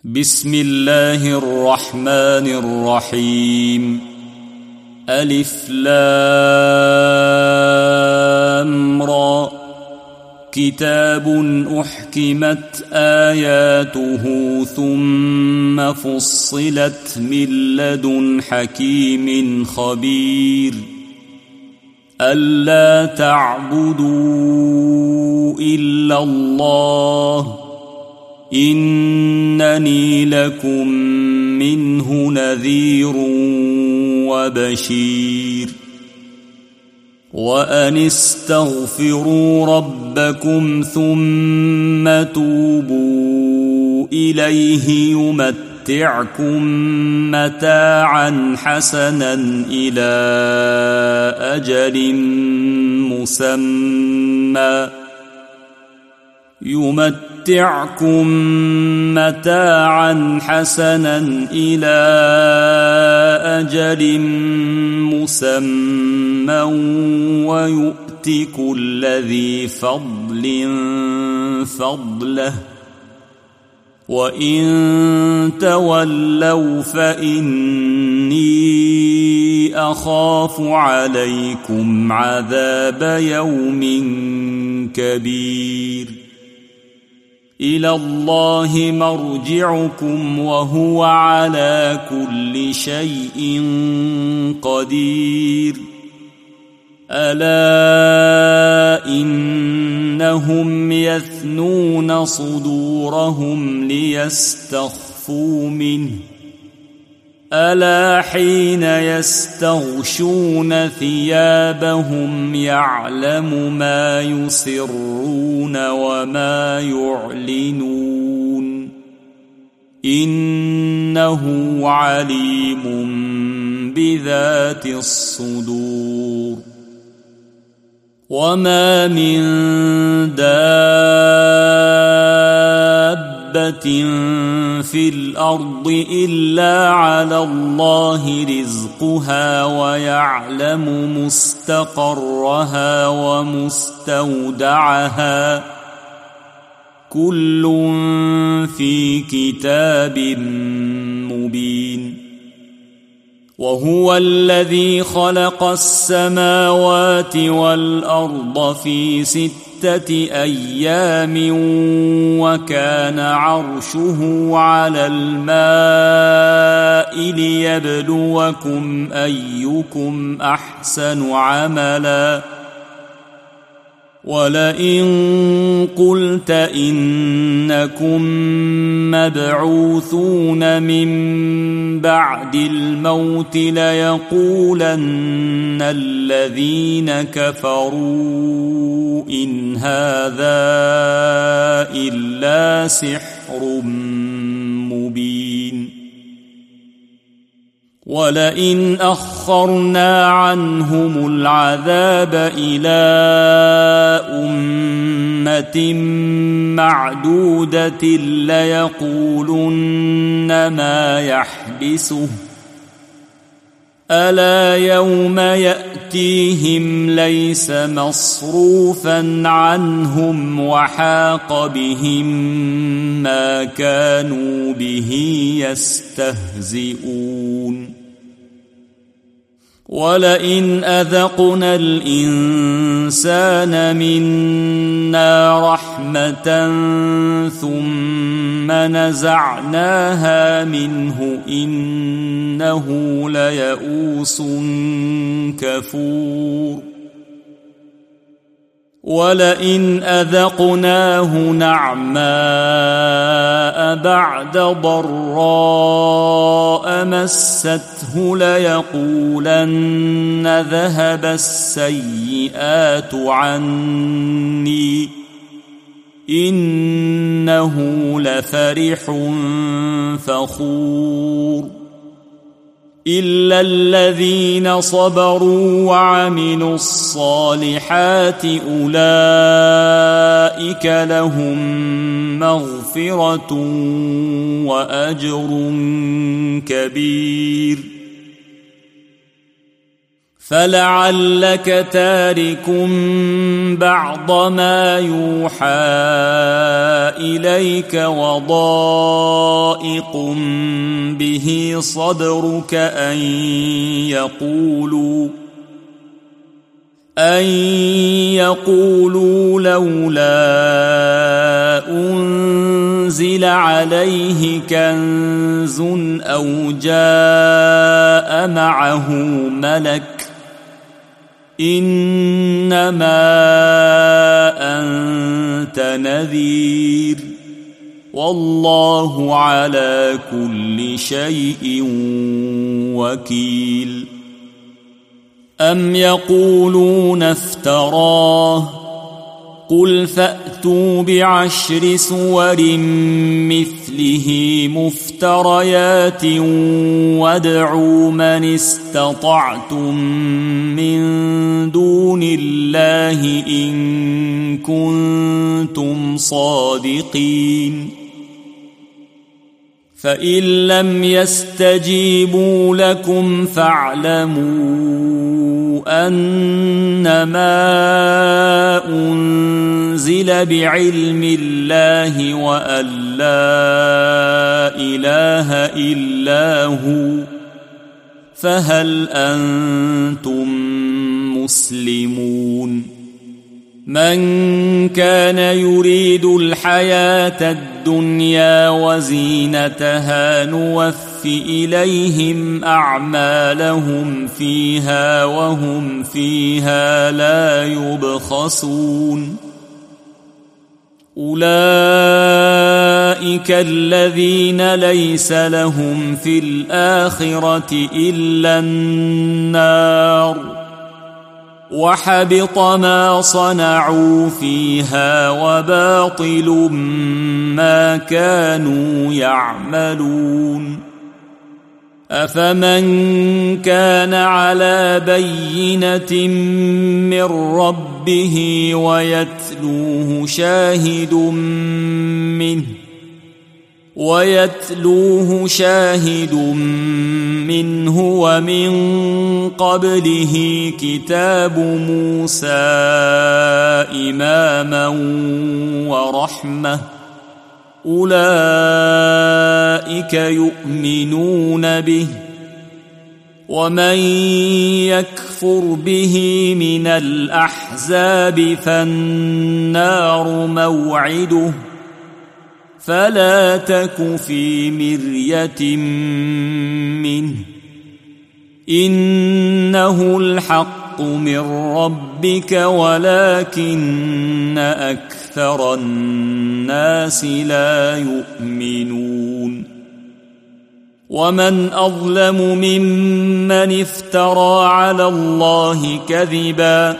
بسم الله الرحمن الرحيم. ألف لام را. كتاب أحكمت آياته ثم فصلت من لدن حكيم خبير. ألا تعبدوا إلا الله إنني لكم منه نذير وبشير. وأن استغفروا ربكم ثم توبوا إليه يمتعكم متاعا حسنا إلى أجل مسمى ويؤت كل ذي فضل فضله. وإن تولوا فإني أخاف عليكم عذاب يوم كبير. إلى الله مرجعكم وهو على كل شيء قدير. ألا إنهم يثنون صدورهم ليستخفوا منه. ألا حين يستغشون ثيابهم يعلم ما يسرون وما يعلنون إنه عليم بذات الصدور. وما من دابة في الأرض إلا على الله رزقها ويعلم مستقرها ومستودعها كل في كتاب مبين. وهو الذي خلق السماوات والأرض في 6 أيام وكان عرشه على الماء ليبلوكم أيكم أحسن عملا. ولئن قلت إنكم مبعوثون من بعد الموت ليقولن الذين كفروا إن هذا إلا سحر مبين. ولئن أخرنا عنهم العذاب إلى أمة معدودة ليقولن ما يحبسه. ألا يوم يأتيهم ليس مصروفا عنهم وحاق بهم ما كانوا به يستهزئون. ولئن أذقنا الإنسان منا رحمة ثم نزعناها منه إنه ليئوس كفور. ولئن أذقناه نعماء بعد ضراء مسته ليقولن ذهب السيئات عني إنه لفرح فخور. إلا الذين صبروا وعملوا الصالحات أولئك لهم مغفرة وأجر كبير. فلعلك تارك بعض ما يوحى إليك وضائق به صدرك أن يقولوا لولا أنزل عليه كنز أو جاء معه ملك إنما أنت نذير والله على كل شيء وكيل. أم يقولون افتراه قل فأتوا ب10 سور مثله مفتريات وادعوا من استطعتم من دون الله إن كنتم صادقين. فإن لم يستجيبوا لكم فاعلموا أنما أنزل بعلم الله وأن لا إله إلا هو فهل أنتم مسلمون؟ من كان يريد الحياة الدنيا وزينتها نوف إليهم أعمالهم فيها وهم فيها لا يبخسون. أولئك الذين ليس لهم في الآخرة إلا النار وحبط ما صنعوا فيها وباطل ما كانوا يعملون. أفمن كان على بينة من ربه ويتلوه شاهد منه ومن قبله كتاب موسى إماما ورحمة أولئك يؤمنون به ومن يكفر به من الأحزاب فالنار موعده فلا تك في مرية منه إنه الحق من ربك ولكن أكثر الناس لا يؤمنون. ومن أظلم ممن افترى على الله كذبا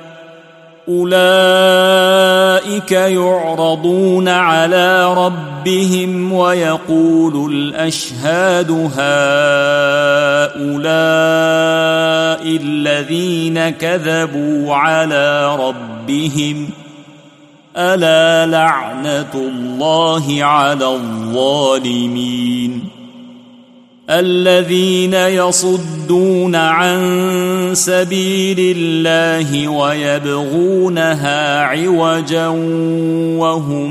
أولئك يعرضون على ربهم ويقول الأشهاد هؤلاء الذين كذبوا على ربهم ألا لعنة الله على الظالمين. الذين يصدون عن سبيل الله ويبغونها عوجا وهم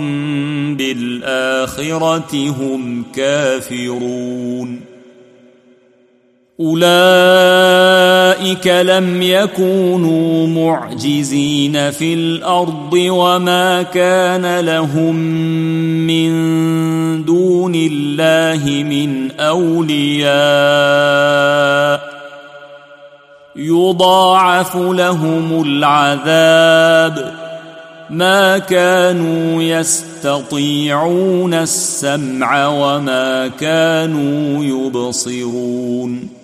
بالآخرة هم كافرون. أولئك لم يكونوا معجزين في الأرض وما كان لهم من دون الله من أولياء يضاعف لهم العذاب ما كانوا يستطيعون السمع وما كانوا يبصرون.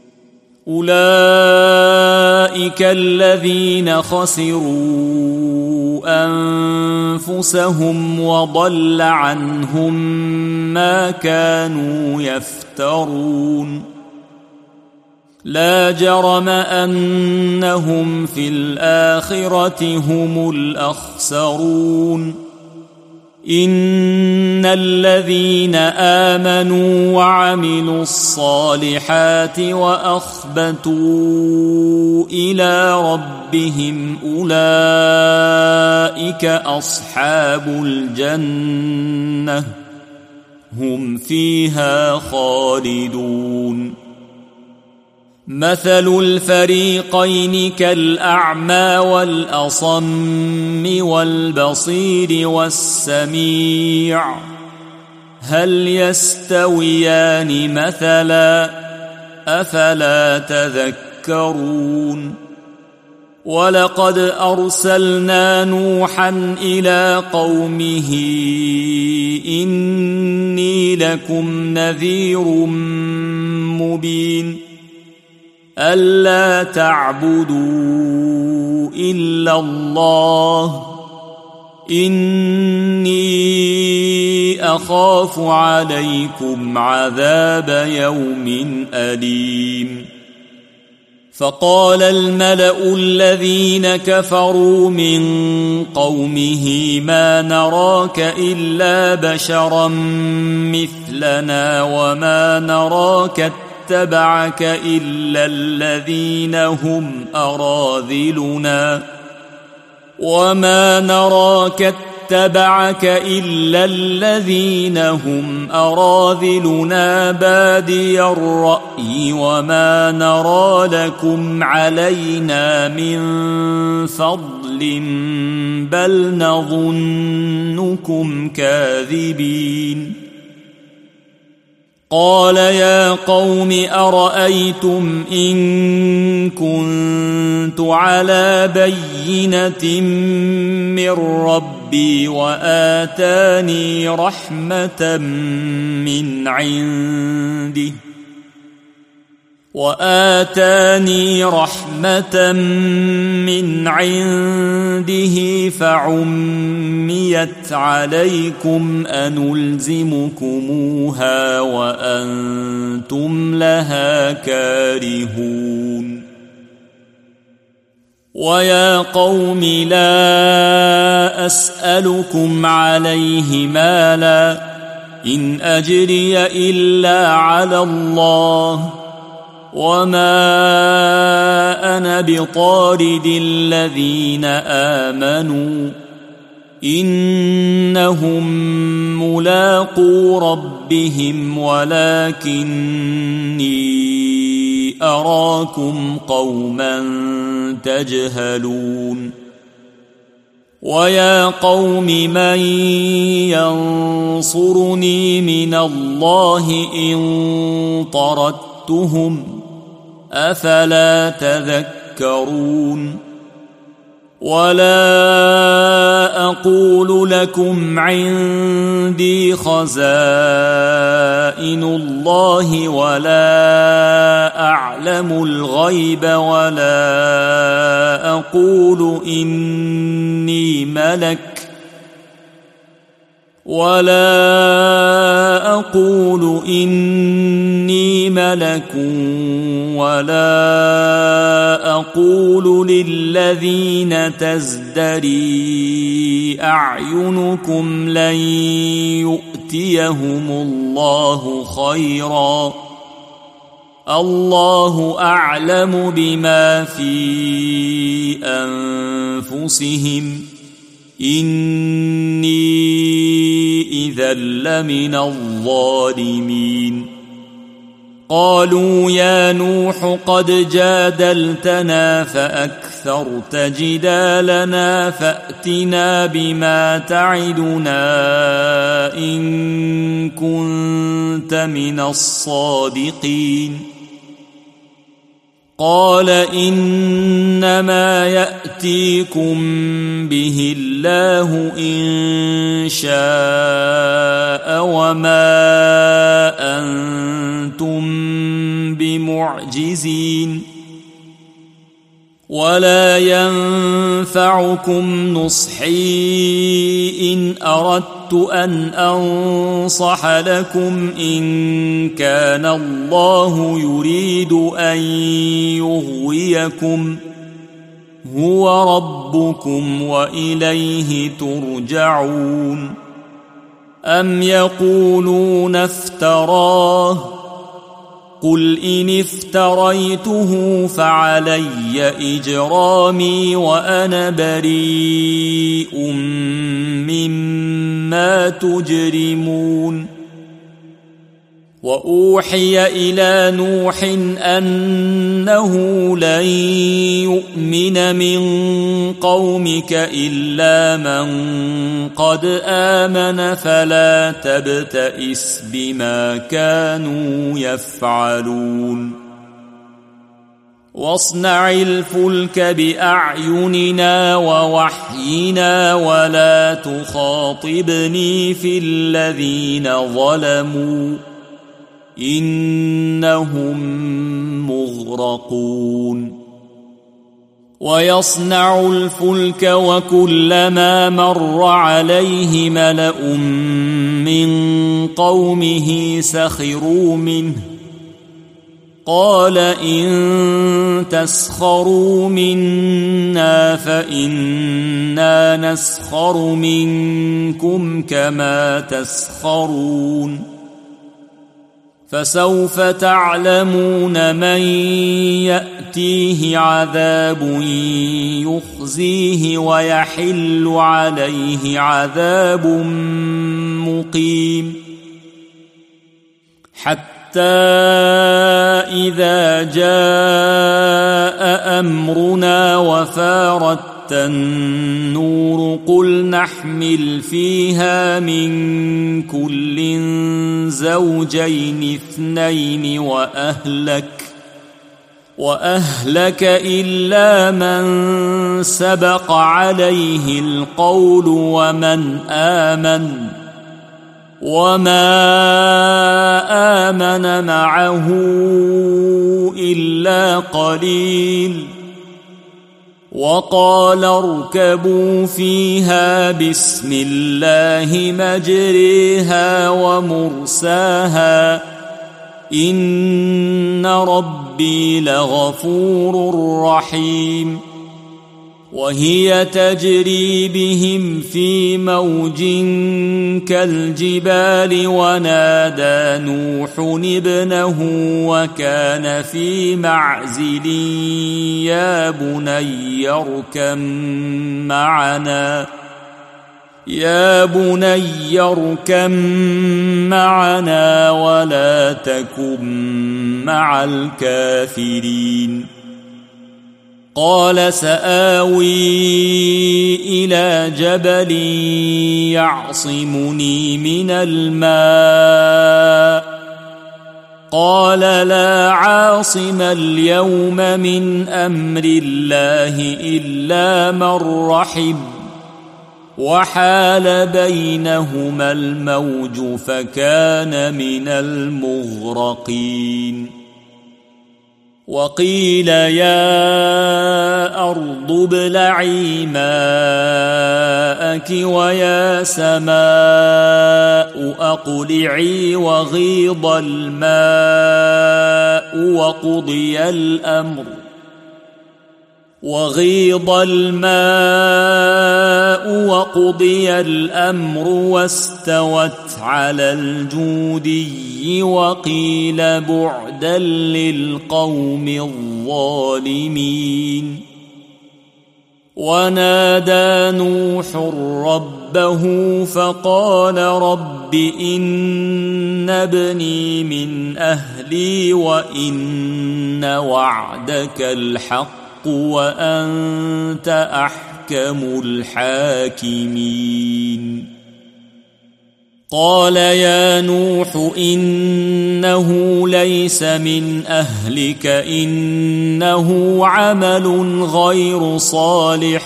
أولئك الذين خسروا أنفسهم وضل عنهم ما كانوا يفترون. لا جرم أنهم في الآخرة هم الأخسرون إن الذين آمنوا وعملوا الصالحات وأخبتوا إلى ربهم أولئك أصحاب الجنة هم فيها خالدون مثل الفريقين كالأعمى والأصم والبصير والسميع هل يستويان مثلا أفلا تذكرون ولقد أرسلنا نوحا إلى قومه إني لكم نذير مبين ألا تعبدوا إلا الله إني أخاف عليكم عذاب يوم أليم فقال الملأ الذين كفروا من قومه ما نراك إلا بشرا مثلنا وما نراك اتبعك إلا الذين هم أراذلنا بادي الرأي وما نرى لكم علينا من فضل بل نظنكم كاذبين قال يا قوم أرأيتم إن كنت على بينة من ربي وآتاني رحمة من عنده فعميت عليكم أنلزمكموها وأنتم لها كارهون ويا قوم لا أسألكم عليه مالا إن أجري إلا على الله وما أنا بطارد الذين آمنوا إنهم ملاقو ربهم ولكني أراكم قوما تجهلون ويا قوم من ينصرني من الله إن طردتهم أفلا تذكرون ولا أقول لكم عندي خزائن الله ولا أعلم الغيب ولا أقول إني ملك ولا أقول للذين تزدري أعينكم لن يؤتيهم الله خيرا الله أعلم بما في أنفسهم إني إذا لمن الظالمين قالوا يا نوح قد جادلتنا فأكثرت جدالنا فأتنا بما تعدنا إن كنت من الصادقين قال إنما يأتيكم به الله إن شاء وما أنتم بمعجزين ولا ينفعكم نصحي إن أردت أن أنصح لكم إن كان الله يريد أن يغويكم هو ربكم وإليه ترجعون أم يقولون افتراه قل إن افتريته فعلي إجرامي وأنا بريء مما تجرمون وأوحي إلى نوح أنه لن يؤمن من قومك إلا من قد آمن فلا تبتئس بما كانوا يفعلون واصنع الفلك بأعيننا ووحينا ولا تخاطبني في الذين ظلموا إنهم مغرقون ويصنع الفلك وكلما مر عليه ملأ من قومه سخروا منه قال إن تسخروا منا فإنا نسخر منكم كما تسخرون فسوف تعلمون من يأتيه عذاب يخزيه ويحل عليه عذاب مقيم حتى إذا جاء أمرنا وفارت النور قل نحمل فيها من كل زوجين اثنين وأهلك إلا من سبق عليه القول ومن آمن وما آمن معه إلا قليل وقال اركبوا فيها بسم الله مجريها ومرساها إن ربي لغفور رحيم وهي تجري بهم في موج كالجبال ونادى نوح ابنه وكان في معزل يا بني اركم معنا ولا تكن مع الكافرين قال سآوي إلى جبل يعصمني من الماء قال لا عاصم اليوم من أمر الله إلا من رحم وحال بينهما الموج فكان من المغرقين وقيل يا أرض ابلعي ماءك ويا سماء أقلعي وغيض الماء وقضي الأمر واستوت على الجودي وقيل بعدا للقوم الظالمين ونادى نوح ربه فقال رب إن ابني من أهلي وإن وعدك الحق وأنت أحكم الحاكمين قال يا نوح إنه ليس من أهلك إنه عمل غير صالح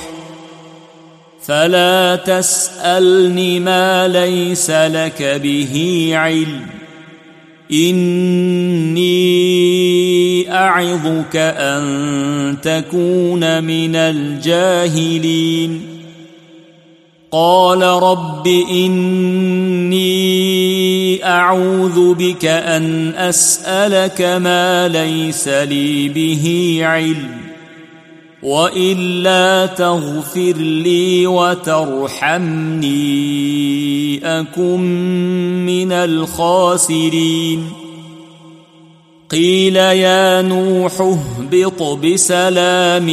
فلا تسألني ما ليس لك به علم إني أعظك أن تكون من الجاهلين قال رب إني أعوذ بك أن أسألك ما ليس لي به علم وإلا تغفر لي وترحمني أكن من الخاسرين قيل يا نوح اهبط بسلام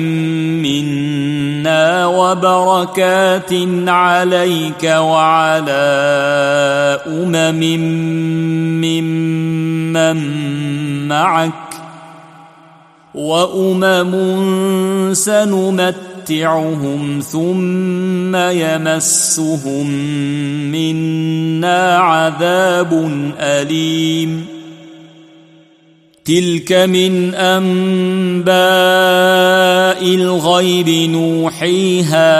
منا وبركات عليك وعلى ممن معك وأمم سنمتعهم ثم يمسهم منا عذاب أليم تلك من أنباء الغيب نوحيها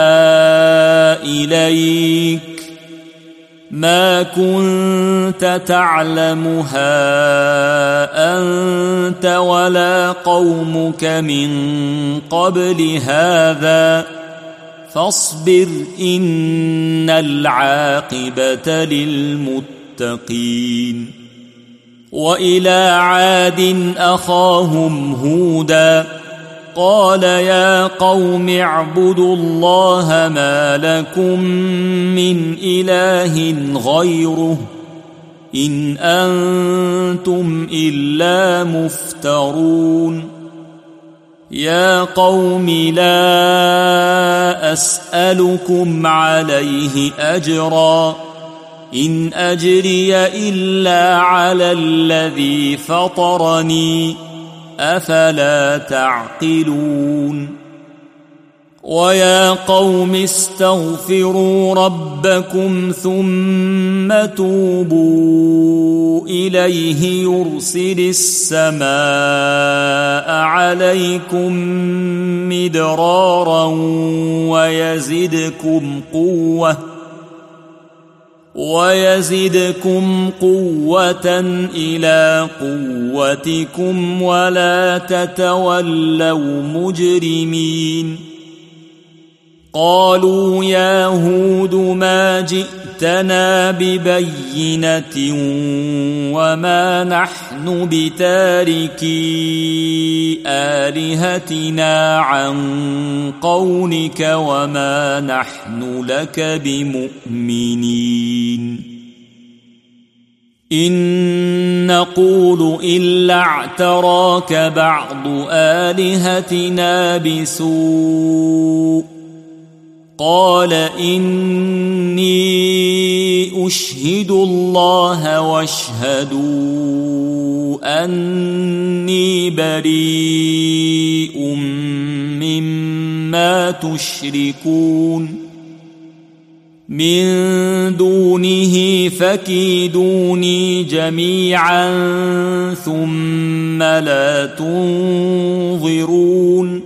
إليك ما كنت تعلمها أنت ولا قومك من قبل هذا فاصبر إن العاقبة للمتقين وإلى عاد أخاهم هودا قال يا قوم اعبدوا الله ما لكم من إله غيره إن أنتم إلا مفترون يا قوم لا أسألكم عليه أجرا إن أجري إلا على الذي فطرني أفلا تعقلون ويا قوم استغفروا ربكم ثم توبوا إليه يرسل السماء عليكم مدرارا ويزدكم قوة إلى قوتكم ولا تتولوا مجرمين قالوا يا هود ما جئتنا ببينة وما نحن بتاركي آلهتنا عن قولك وما نحن لك بمؤمنين إن نقول إلا اعتراك بعض آلهتنا بسوء قال إني أشهد الله واشهدوا أني بريء مما تشركون من دونه فكيدوني جميعا ثم لا تنظرون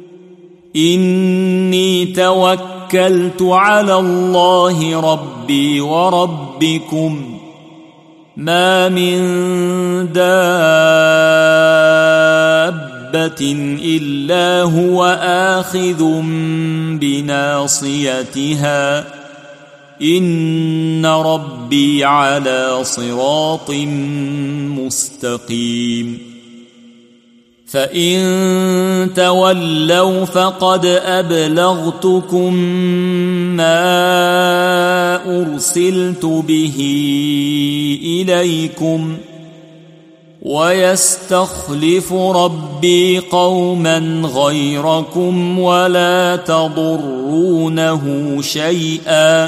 إني توكلت على الله ربي وربكم ما من دابة إلا هو آخذ بناصيتها إن ربي على صراط مستقيم فإن تولوا فقد أبلغتكم ما أرسلت به إليكم ويستخلف ربي قوما غيركم ولا تضرونه شيئا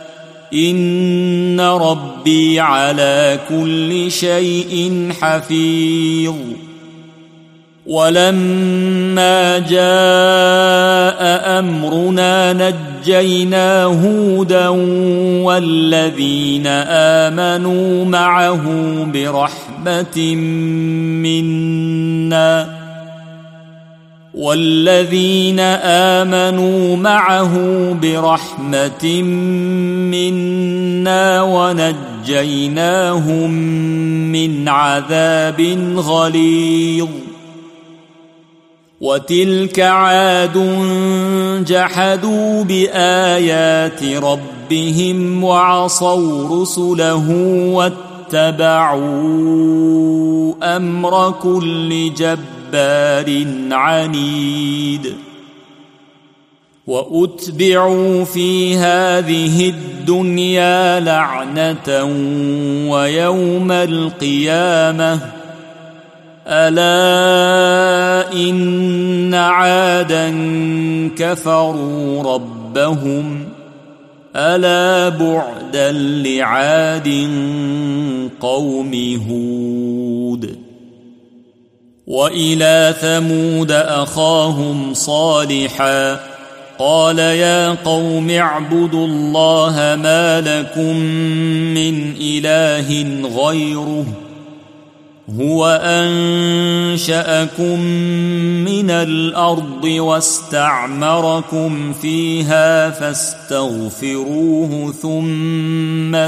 إن ربي على كل شيء حفيظ ولما جاء أمرنا نجينا هودا والذين آمنوا معه برحمة منا ونجيناهم من عذاب غليظ وتلك عاد جحدوا بآيات ربهم وعصوا رسله واتبعوا أمر كل جبار جبار عنيد وأتبعوا في هذه الدنيا لعنة ويوم القيامة ألا إن عادا كفروا ربهم ألا بعدا لعاد قوم هود وإلى ثمود أخاهم صالحا قال يا قوم اعبدوا الله ما لكم من إله غيره هو أنشأكم من الأرض واستعمركم فيها فاستغفروه ثم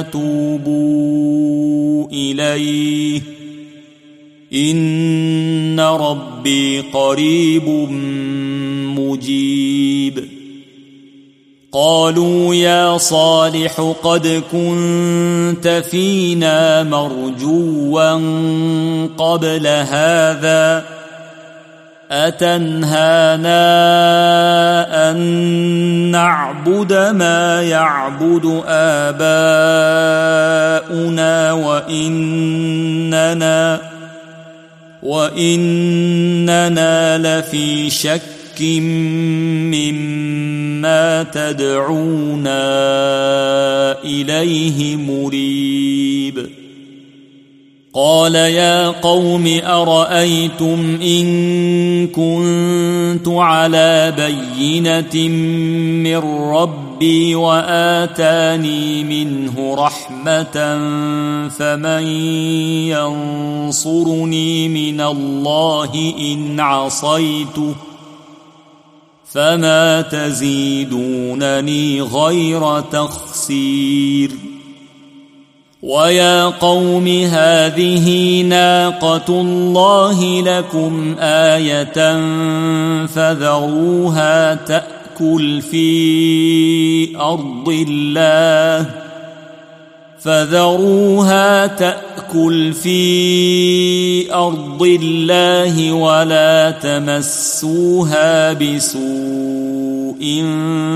توبوا إليه إن ربي قريب مجيب قالوا يا صالح قد كنت فينا مرجوا قبل هذا أتنهانا أن نعبد ما يعبد آباؤنا وإننا لفي شك مما تدعونا إليه مريب قال يا قوم أرأيتم إن كنت على بينة من ربي وآتاني منه رحمة فمن ينصرني من الله إن عصيته فما تزيدونني غير تخسير ويا قوم هذه ناقة الله لكم آية فذروها تأكل في أرض الله ولا تمسوها بسوء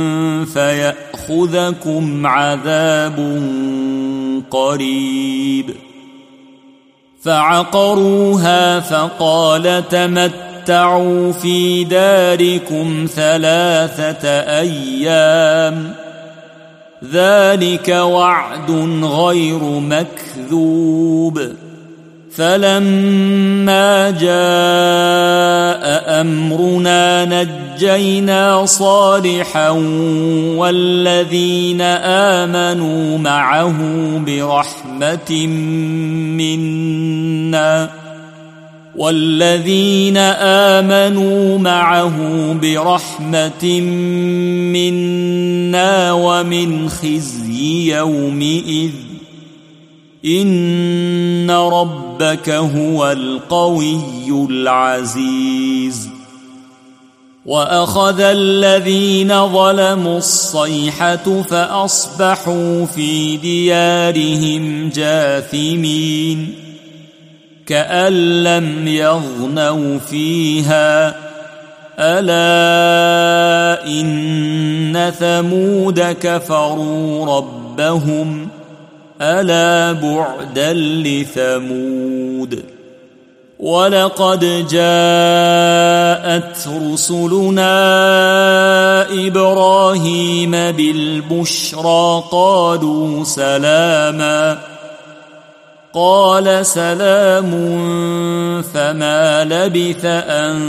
فيأخذكم عذاب قريب فعقروها فقال تمتعوا في داركم 3 أيام ذلك وعد غير مكذوب فلما جاء أمرنا نجينا صالحا والذين آمنوا معه برحمة منا ومن خزي يومئذ إن ربك هو القوي العزيز وأخذ الذين ظلموا الصيحة فأصبحوا في ديارهم جاثمين كأن لم يغنوا فيها ألا إن ثمود كفروا ربهم ألا بعدا لثمود ولقد جاءت رسلنا إبراهيم بالبشرى قالوا سلاما قال سلام فما لبث أن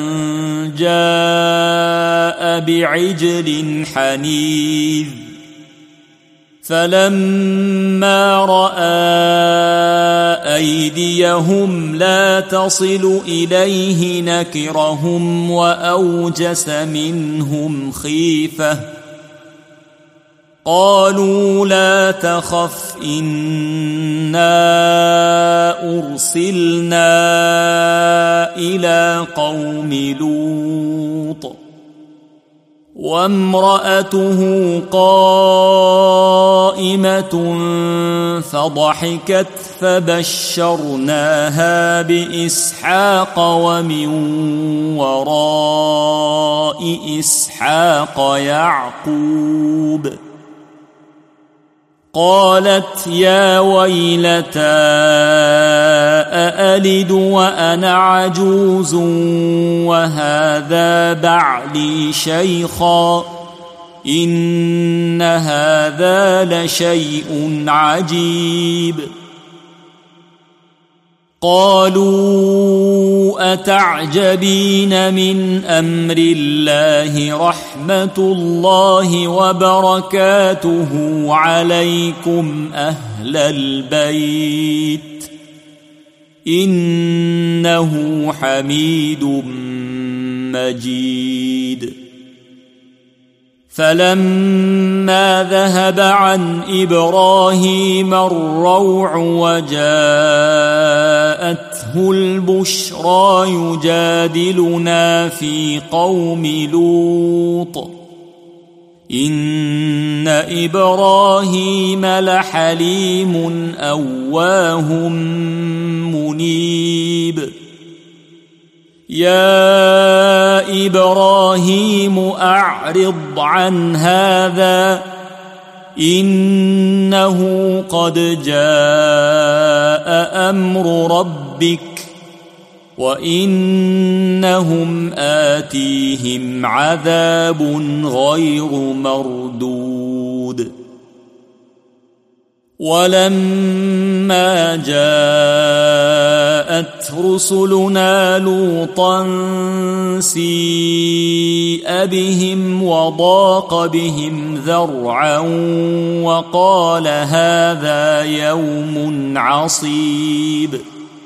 جاء بعجل حنيذ فلما رأى أيديهم لا تصل إليه نكرهم وأوجس منهم خيفة قالوا لا تخف إنا أرسلنا إلى قوم لوط وامرأته قائمة فضحكت فبشرناها بإسحاق ومن وراء إسحاق يعقوب قالت يا ويلتى أألد وأنا عجوز وهذا بعلي شيخا إن هذا لشيء عجيب قالوا أتعجبين من أمر الله رحمة الله وبركاته عليكم أهل البيت إنه حميد مجيد فلما ذهب عن إبراهيم الروع وجاءته البشرى يجادلنا في قوم لوط إن إبراهيم لحليم أواه منيب يا إبراهيم أعرض عن هذا إنه قد جاء أمر ربك وإنهم آتيهم عذاب غير مردود ولما جاءت رسلنا لوطا سيء بهم وضاق بهم ذرعا وقال هذا يوم عصيب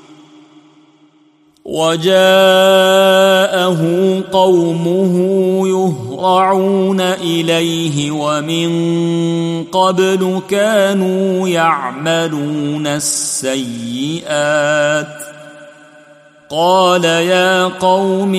وجاءه قومه يهرعون إليه ومن قبل كانوا يعملون السيئات قال يا قوم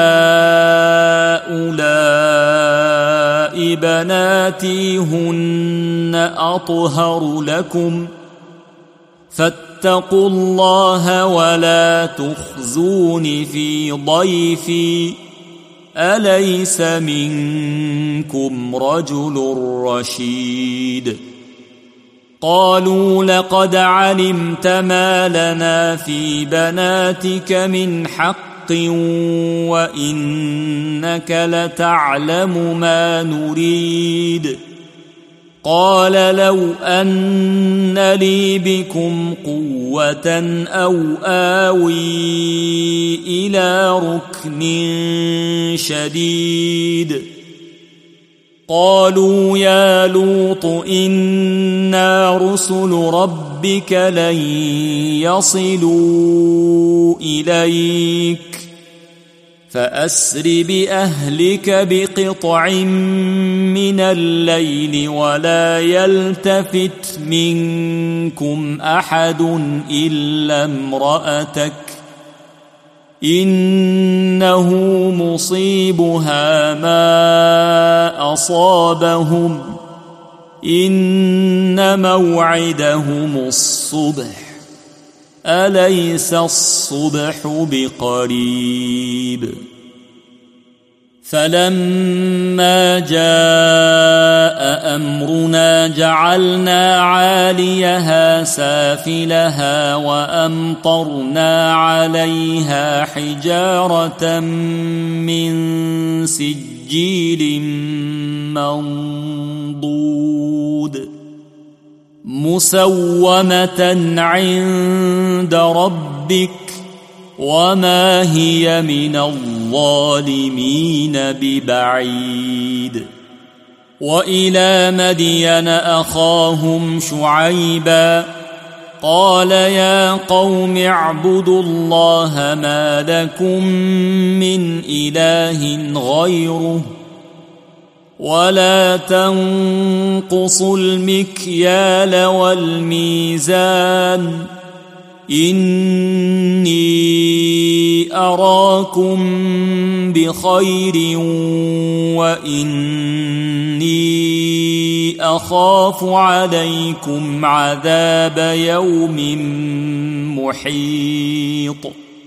هؤلاء بناتي هن أطهر لكم فاتقوا الله ولا تخزون في ضيفي أليس منكم رجل رشيد قالوا لقد علمت ما لنا في بناتك من حق وإنك لتعلم ما نريد قال لو أن لي بكم قوة أو آوي إلى ركن شديد قالوا يا لوط إنا رسل ربك لن يصلوا إليك فأسر بأهلك بقطع من الليل ولا يلتفت منكم أحد إلا امرأتك إنه مصيبها ما أصابهم إن موعدهم الصبح أليس الصبح بقريب فلما جاء أمرنا جعلنا عاليها سافلها وأمطرنا عليها حجارة من سجيل منضود مسومة عند ربك وما هي من الظالمين ببعيد وإلى مدين أخاهم شعيبا قال يا قوم اعبدوا الله ما لكم من إله غيره ولا تنقصوا المكيال والميزان إني أراكم بخير وإني أخاف عليكم عذاب يوم محيط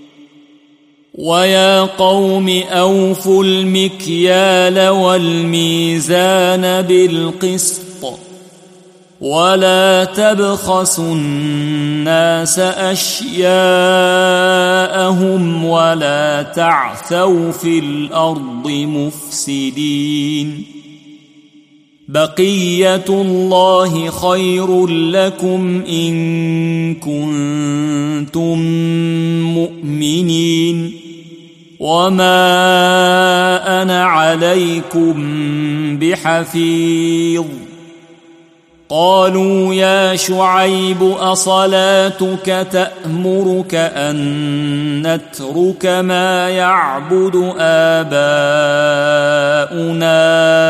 ويا قوم أوفوا المكيال والميزان بالقسط ولا تبخسوا الناس أشياءهم ولا تعثوا في الأرض مفسدين بقية الله خير لكم إن كنتم مؤمنين وما أنا عليكم بحفيظ قالوا يا شعيب أصلاتك تأمرك أن نترك ما يعبد آباؤنا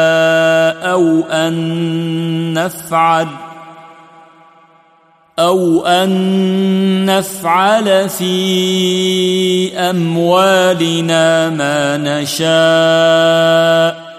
أو أن نفعل في أموالنا ما نشاء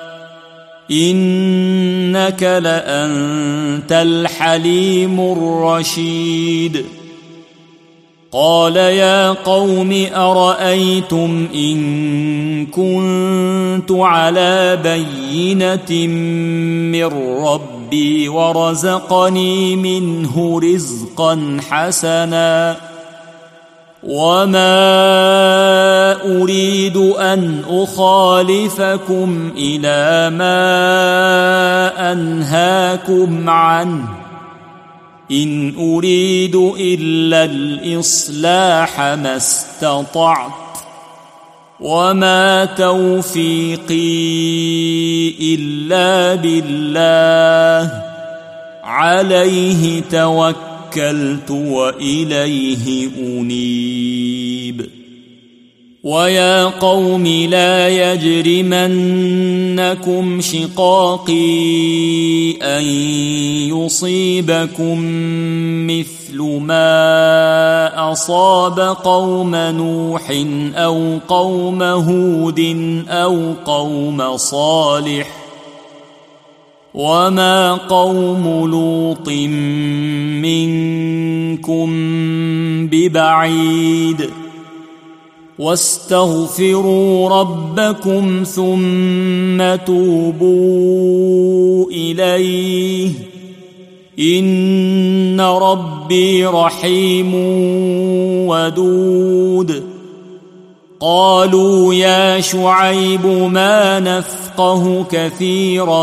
إنك لأنت الحليم الرشيد قال يا قوم أرأيتم إن كنت على بينة من ربي ورزقني منه رزقا حسنا وما أريد أن أخالفكم إلى ما أنهاكم عنه إن أريد إلا الإصلاح ما استطعت وما توفيقي إلا بالله عليه توكلت وإليه أنيب ويا قوم لا يجرمنكم شقاقي أن يصيبكم مثل ما أصاب قوم نوح أو قوم هود أو قوم صالح وما قوم لوط منكم ببعيد واستغفروا ربكم ثم توبوا إليه إن ربي رحيم ودود قالوا يا شعيب ما نفقه كثيرا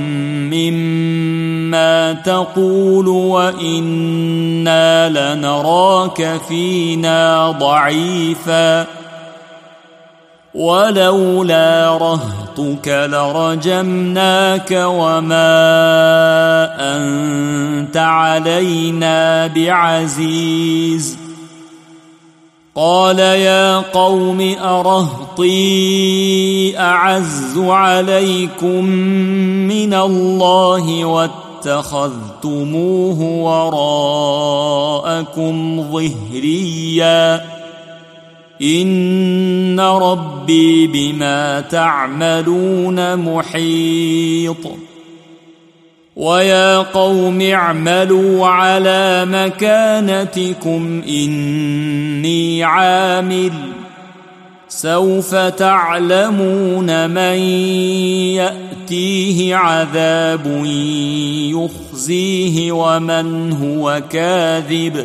مما تقول وإنا لنراك فينا ضعيفا ولولا رهطك لرجمناك وما أنت علينا بعزيز قال يا قوم أرهطي أعز عليكم من الله واتخذتموه وراءكم ظهريا إن ربي بما تعملون محيط ويا قوم اعملوا على مكانتكم إني عامل سوف تعلمون من يأتيه عذاب يخزيه ومن هو كاذب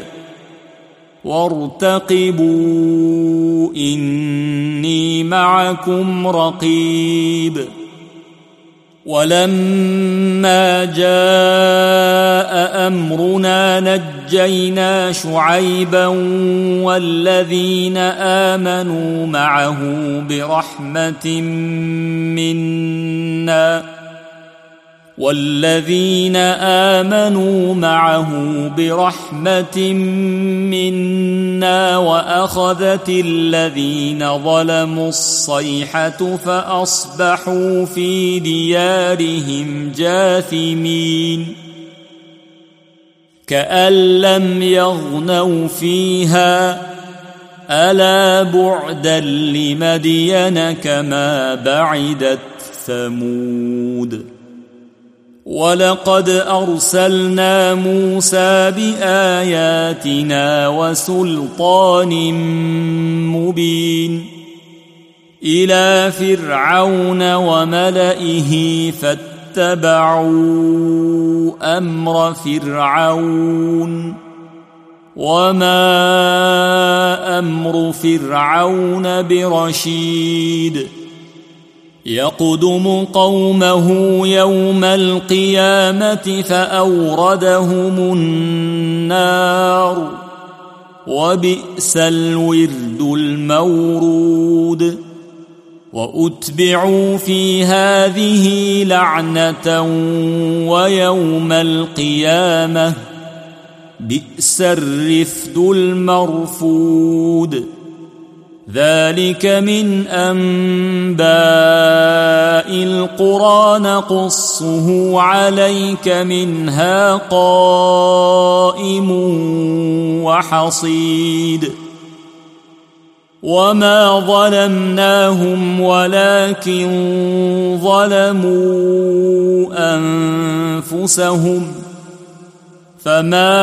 وارتقبوا إني معكم رقيب ولما جاء أمرنا نجينا شعيبا والذين آمنوا معه برحمة منا وأخذت الذين ظلموا الصيحة فأصبحوا في ديارهم جاثمين كأن لم يغنوا فيها ألا بعدا لمدين كما بعدت ثمود ولقد أرسلنا موسى بآياتنا وسلطان مبين إلى فرعون وملئه فاتبعوا أمر فرعون وما أمر فرعون برشيد يقدم قومه يوم القيامة فأوردهم النار وبئس الورد المورود وأتبعوا في هذه لعنة ويوم القيامة بئس الرفد المرفود ذلك من أنباء القرى نقصه عليك منها قائم وحصيد وما ظلمناهم ولكن ظلموا أنفسهم فما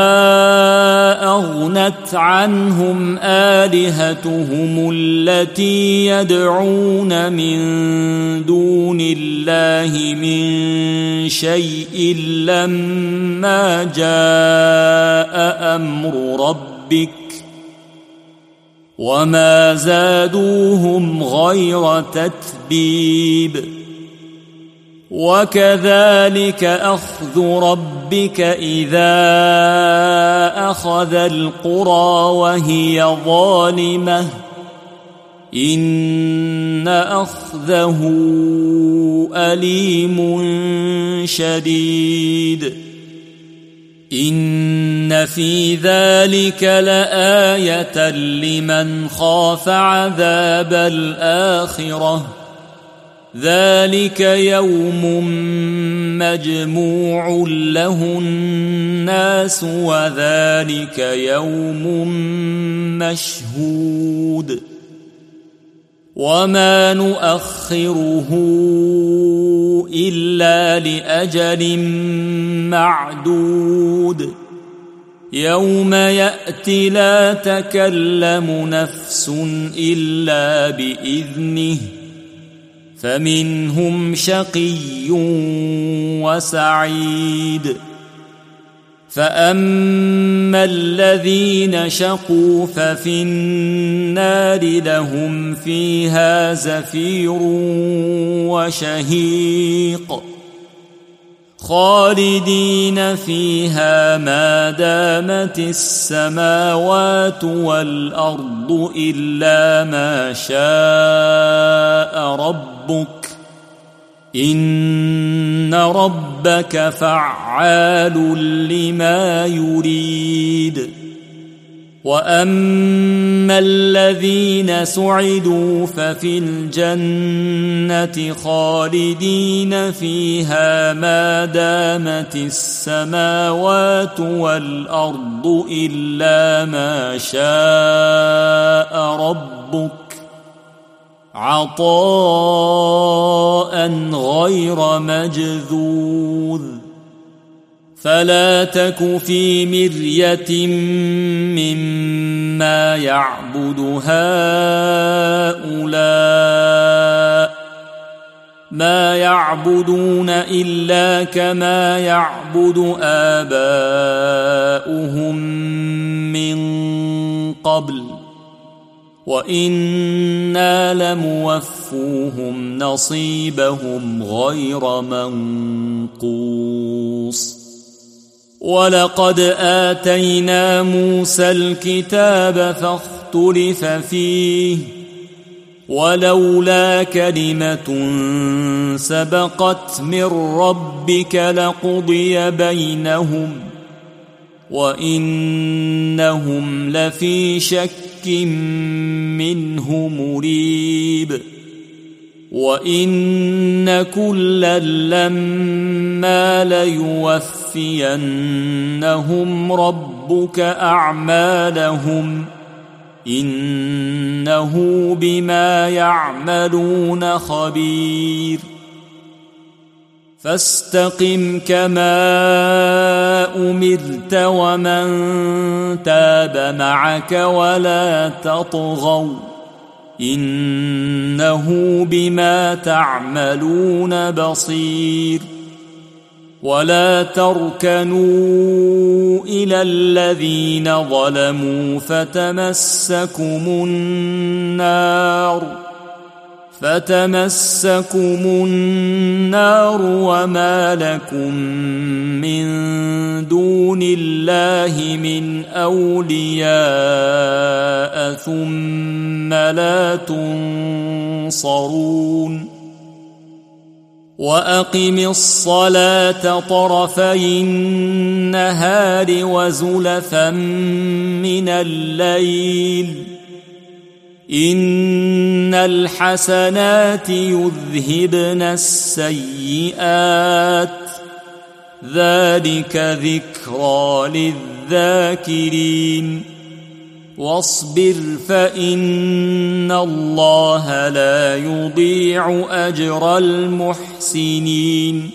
أغنت عنهم آلهتهم التي يدعون من دون الله من شيء لما جاء أمر ربك وما زادوهم غير تتبيب وكذلك أخذ ربك إذا أخذ القرى وهي ظالمة إن أخذه أليم شديد إن في ذلك لآية لمن خاف عذاب الآخرة ذلك يوم مجموع له الناس وذلك يوم مشهود وما نؤخره إلا لأجل معدود يوم يأتي لا تكلم نفس إلا بإذنه فمنهم شقي وسعيد فأما الذين شقوا ففي النار لهم فيها زفير وشهيق خالدين فيها ما دامت السماوات والأرض إلا ما شاء ربك إن ربك فعال لما يريد وأما الذين سعدوا ففي الجنة خالدين فيها ما دامت السماوات والأرض إلا ما شاء ربك عطاء غير مجذوذ فلا تك في مرية مما يعبد هؤلاء ما يعبدون إلا كما يعبد آباؤهم من قبل وإنا لموفوهم نصيبهم غير منقوص ولقد آتينا موسى الكتاب فاختلف فيه ولولا كلمة سبقت من ربك لقضي بينهم وإنهم لفي شك منه مريب وإن كلا لما ليوفينهم ربك أعمالهم إنه بما يعملون خبير فاستقم كما أمرت ومن تاب معك ولا تطغوا إنه بما تعملون بصير ولا تركنوا إلى الذين ظلموا فتمسكم النار وما لكم من دون الله من أولياء ثم لا تنصرون وأقم الصلاة طرفي النهار وزلفا من الليل إن الحسنات يذهبن السيئات ذلك ذكرى للذاكرين واصبر فإن الله لا يضيع أجر المحسنين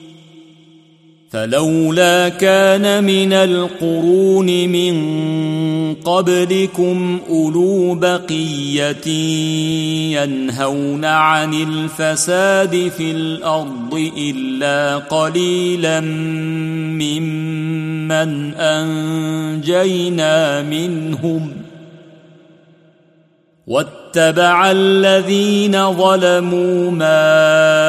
فلولا كان من القرون من قبلكم أولو بقية ينهون عن الفساد في الأرض إلا قليلا ممن أنجينا منهم واتبع الذين ظلموا ما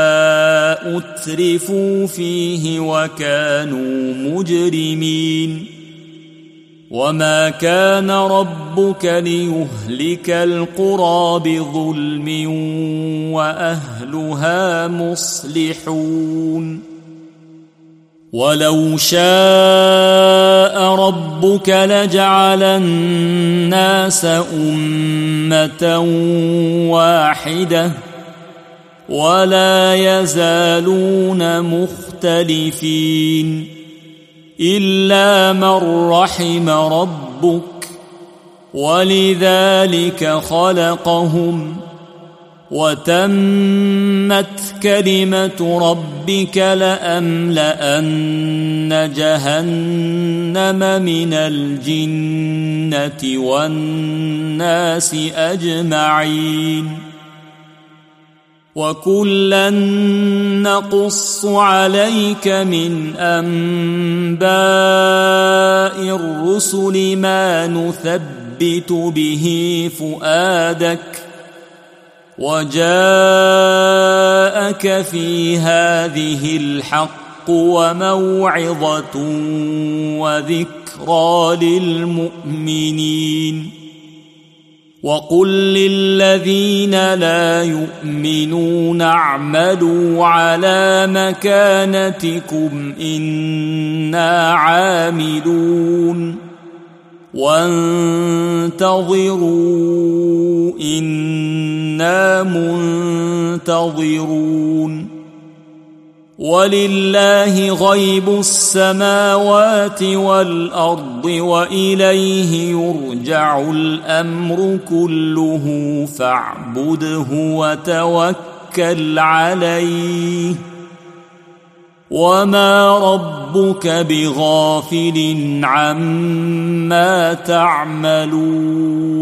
أترفوا فيه وكانوا مجرمين وما كان ربك ليهلك القرى بظلم وأهلها مصلحون ولو شاء ربك لجعل الناس أمة واحدة ولا يزالون مختلفين إلا من رحم ربك ولذلك خلقهم وتمت كلمة ربك لأملأن جهنم من الجنة والناس أجمعين وكلا نقص عليك من أنباء الرسل ما نثبت به فؤادك وجاءك في هذه الحق وموعظة وذكرى للمؤمنين وقل للذين لا يؤمنون اعملوا على مكانتكم إنا عاملون وانتظروا إنا منتظرون ولله غيب السماوات والأرض وإليه يرجع الأمر كله فاعبده وتوكل عليه وما ربك بغافل عما تعملون